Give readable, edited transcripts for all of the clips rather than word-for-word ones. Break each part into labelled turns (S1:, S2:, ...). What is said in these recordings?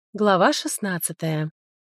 S1: Глава 16.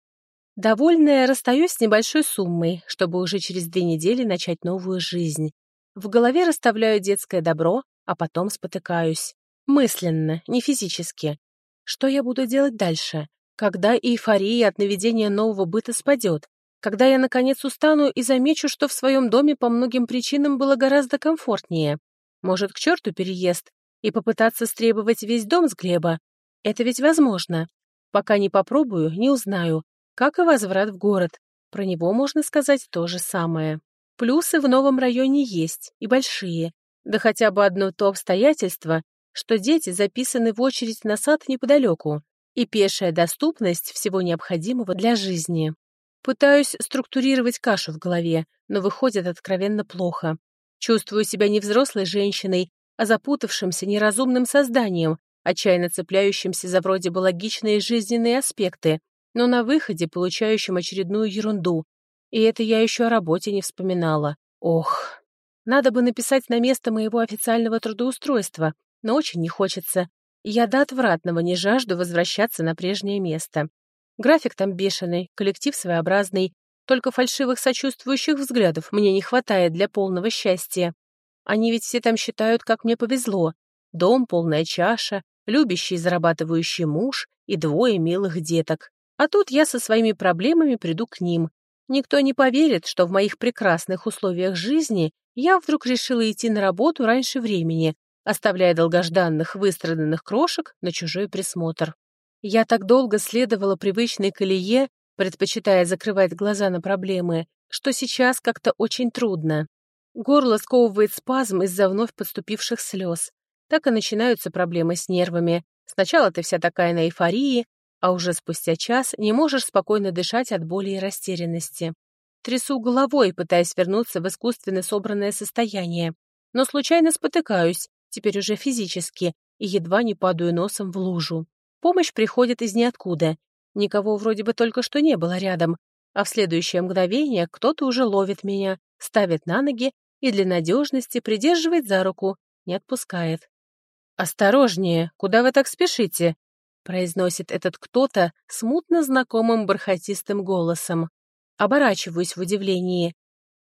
S1: Довольная, расстаюсь с небольшой суммой, чтобы уже через 2 недели начать новую жизнь. В голове расставляю детское добро, а потом спотыкаюсь. Мысленно, не физически. Что я буду делать дальше? Когда эйфория от наведения нового быта спадет? Когда я, наконец, устану и замечу, что в своем доме по многим причинам было гораздо комфортнее? Может, к черту переезд и попытаться стребовать весь дом с Глеба? Это ведь возможно. Пока не попробую, не узнаю, как и возврат в город. Про него можно сказать то же самое. Плюсы в новом районе есть, и большие. Да хотя бы одно то обстоятельство, что дети записаны в очередь на сад неподалеку, и пешая доступность всего необходимого для жизни. Пытаюсь структурировать кашу в голове, но выходит откровенно плохо. Чувствую себя не взрослой женщиной, а запутавшимся неразумным созданием, отчаянно цепляющимся за вроде бы логичные жизненные аспекты, но на выходе получающим очередную ерунду. И это я еще о работе не вспоминала. Ох, надо бы написать на место моего официального трудоустройства, но очень не хочется. Я до отвратного не жажду возвращаться на прежнее место. График там бешеный, коллектив своеобразный, только фальшивых сочувствующих взглядов мне не хватает для полного счастья. Они ведь все там считают, как мне повезло. Дом, полная чаша, любящий и зарабатывающий муж и 2 милых деток. А тут я со своими проблемами приду к ним. Никто не поверит, что в моих прекрасных условиях жизни я вдруг решила идти на работу раньше времени, оставляя долгожданных выстраданных крошек на чужой присмотр. Я так долго следовала привычной колее, предпочитая закрывать глаза на проблемы, что сейчас как-то очень трудно. Горло сковывает спазм из-за вновь подступивших слез. Так и начинаются проблемы с нервами. Сначала ты вся такая на эйфории, а уже спустя час не можешь спокойно дышать от боли и растерянности. Трясу головой, пытаясь вернуться в искусственно собранное состояние, но случайно спотыкаюсь, теперь уже физически, и едва не падаю носом в лужу. Помощь приходит из ниоткуда. Никого вроде бы только что не было рядом, а в следующее мгновение кто-то уже ловит меня, ставит на ноги и для надежности придерживает за руку, не отпускает. «Осторожнее, куда вы так спешите?» — произносит этот кто-то смутно знакомым бархатистым голосом. Оборачиваюсь в удивлении.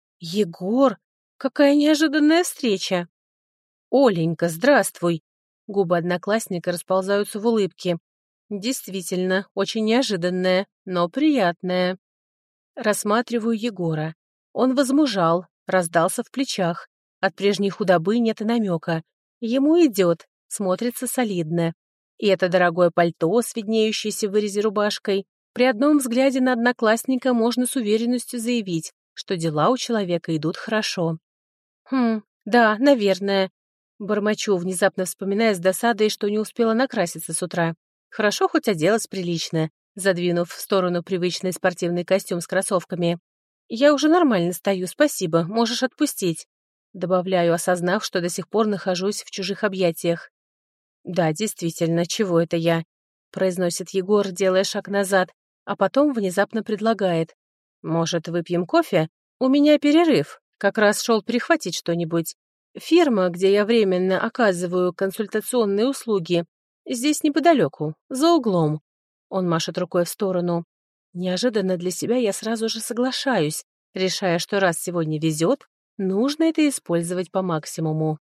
S1: «Егор, какая неожиданная встреча!» «Оленька, здравствуй!» Губы одноклассника расползаются в улыбке. «Действительно, очень неожиданная, но приятная». Рассматриваю Егора. Он возмужал, раздался в плечах. От прежней худобы нет и намека. Ему идет, смотрится солидно. И это дорогое пальто с виднеющейся в вырезе рубашкой. При одном взгляде на одноклассника можно с уверенностью заявить, что дела у человека идут хорошо. Да, наверное. Бормочу, внезапно вспоминая с досадой, что не успела накраситься с утра. Хорошо хоть оделась прилично, задвинув в сторону привычный спортивный костюм с кроссовками. «Я уже нормально стою, спасибо, можешь отпустить», добавляю, осознав, что до сих пор нахожусь в чужих объятиях. «Да, действительно, чего это я?» произносит Егор, делая шаг назад, а потом внезапно предлагает. «Может, выпьем кофе? У меня перерыв, как раз шел перехватить что-нибудь. Фирма, где я временно оказываю консультационные услуги, здесь неподалеку, за углом». Он машет рукой в сторону. Неожиданно для себя я сразу же соглашаюсь, решая, что раз сегодня везет, нужно это использовать по максимуму.